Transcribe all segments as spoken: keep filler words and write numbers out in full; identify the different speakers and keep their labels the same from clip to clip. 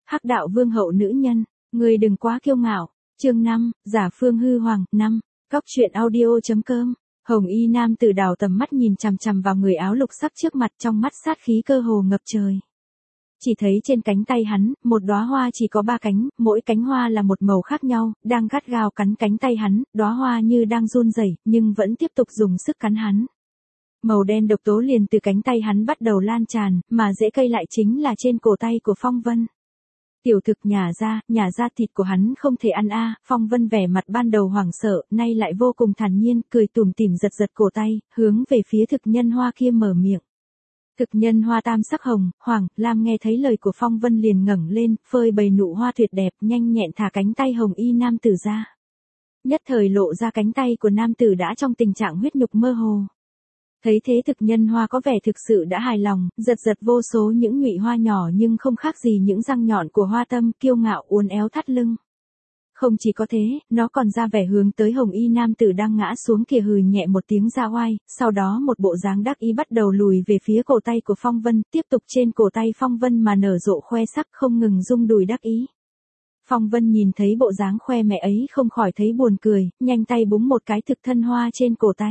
Speaker 1: Hắc đạo vương hậu nữ nhân, người đừng quá kiêu ngạo. Chương năm, giả phương hư hoàng. Năm. Cóc truyện audio chấm com. Hồng y nam tử đảo tầm mắt nhìn chằm chằm vào người áo lục sắc trước mặt, trong mắt sát khí cơ hồ ngập trời. Chỉ thấy trên cánh tay hắn, một đóa hoa chỉ có ba cánh, mỗi cánh hoa là một màu khác nhau, đang gắt gao cắn cánh tay hắn, đóa hoa như đang run rẩy, nhưng vẫn tiếp tục dùng sức cắn hắn. Màu đen độc tố liền từ cánh tay hắn bắt đầu lan tràn, mà rễ cây lại chính là trên cổ tay của Phong Vân. Tiểu thực nhả ra, nhả ra thịt của hắn không thể ăn a. Phong Vân vẻ mặt ban đầu hoảng sợ, nay lại vô cùng thản nhiên, cười tủm tỉm giật giật cổ tay, hướng về phía thực nhân hoa kia mở miệng. Thực nhân hoa tam sắc hồng, hoàng, lam nghe thấy lời của Phong Vân liền ngẩng lên, phơi bày nụ hoa tuyệt đẹp, nhanh nhẹn thả cánh tay hồng y nam tử ra. Nhất thời lộ ra cánh tay của nam tử đã trong tình trạng huyết nhục mơ hồ. Thấy thế thực nhân hoa có vẻ thực sự đã hài lòng, giật giật vô số những nhụy hoa nhỏ nhưng không khác gì những răng nhọn của hoa tâm, kiêu ngạo uốn éo thắt lưng. Không chỉ có thế, nó còn ra vẻ hướng tới hồng y nam tử đang ngã xuống kia hừ nhẹ một tiếng ra oai, sau đó một bộ dáng đắc ý bắt đầu lùi về phía cổ tay của Phong Vân, tiếp tục trên cổ tay Phong Vân mà nở rộ khoe sắc không ngừng rung đùi đắc ý. Phong Vân nhìn thấy bộ dáng khoe mẹ ấy không khỏi thấy buồn cười, nhanh tay búng một cái thực thân hoa trên cổ tay.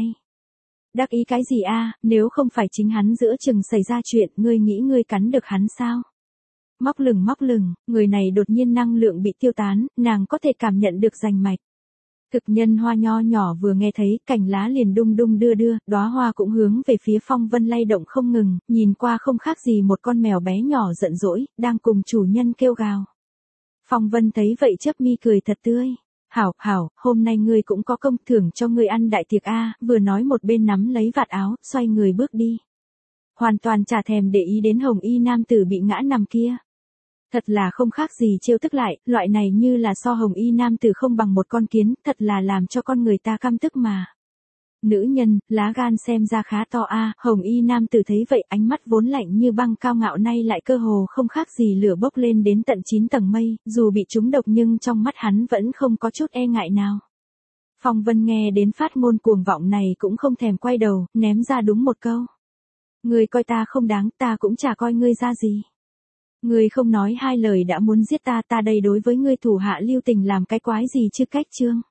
Speaker 1: Đắc ý cái gì a, nếu không phải chính hắn giữa chừng xảy ra chuyện, ngươi nghĩ ngươi cắn được hắn sao? Móc lửng móc lửng, người này đột nhiên năng lượng bị tiêu tán, nàng có thể cảm nhận được rành mạch. Thực nhân hoa nho nhỏ vừa nghe thấy, cành lá liền đung đung đưa đưa, đóa hoa cũng hướng về phía Phong Vân lay động không ngừng, nhìn qua không khác gì một con mèo bé nhỏ giận dỗi, đang cùng chủ nhân kêu gào. Phong Vân thấy vậy chớp mi cười thật tươi. Hảo, hảo, hôm nay ngươi cũng có công thưởng cho ngươi ăn đại tiệc a, vừa nói một bên nắm lấy vạt áo, xoay người bước đi. Hoàn toàn chả thèm để ý đến hồng y nam tử bị ngã nằm kia. Thật là không khác gì trêu tức lại, loại này như là so hồng y nam tử không bằng một con kiến, thật là làm cho con người ta căm tức mà. Nữ nhân, lá gan xem ra khá to a. Hồng y nam tử thấy vậy ánh mắt vốn lạnh như băng cao ngạo nay lại cơ hồ không khác gì lửa bốc lên đến tận chín tầng mây, dù bị trúng độc nhưng trong mắt hắn vẫn không có chút e ngại nào. Phong Vân nghe đến phát ngôn cuồng vọng này cũng không thèm quay đầu, ném ra đúng một câu. Ngươi coi ta không đáng, ta cũng chả coi ngươi ra gì. Ngươi không nói hai lời đã muốn giết ta, ta đây đối với ngươi thủ hạ lưu tình làm cái quái gì chứ cách chương.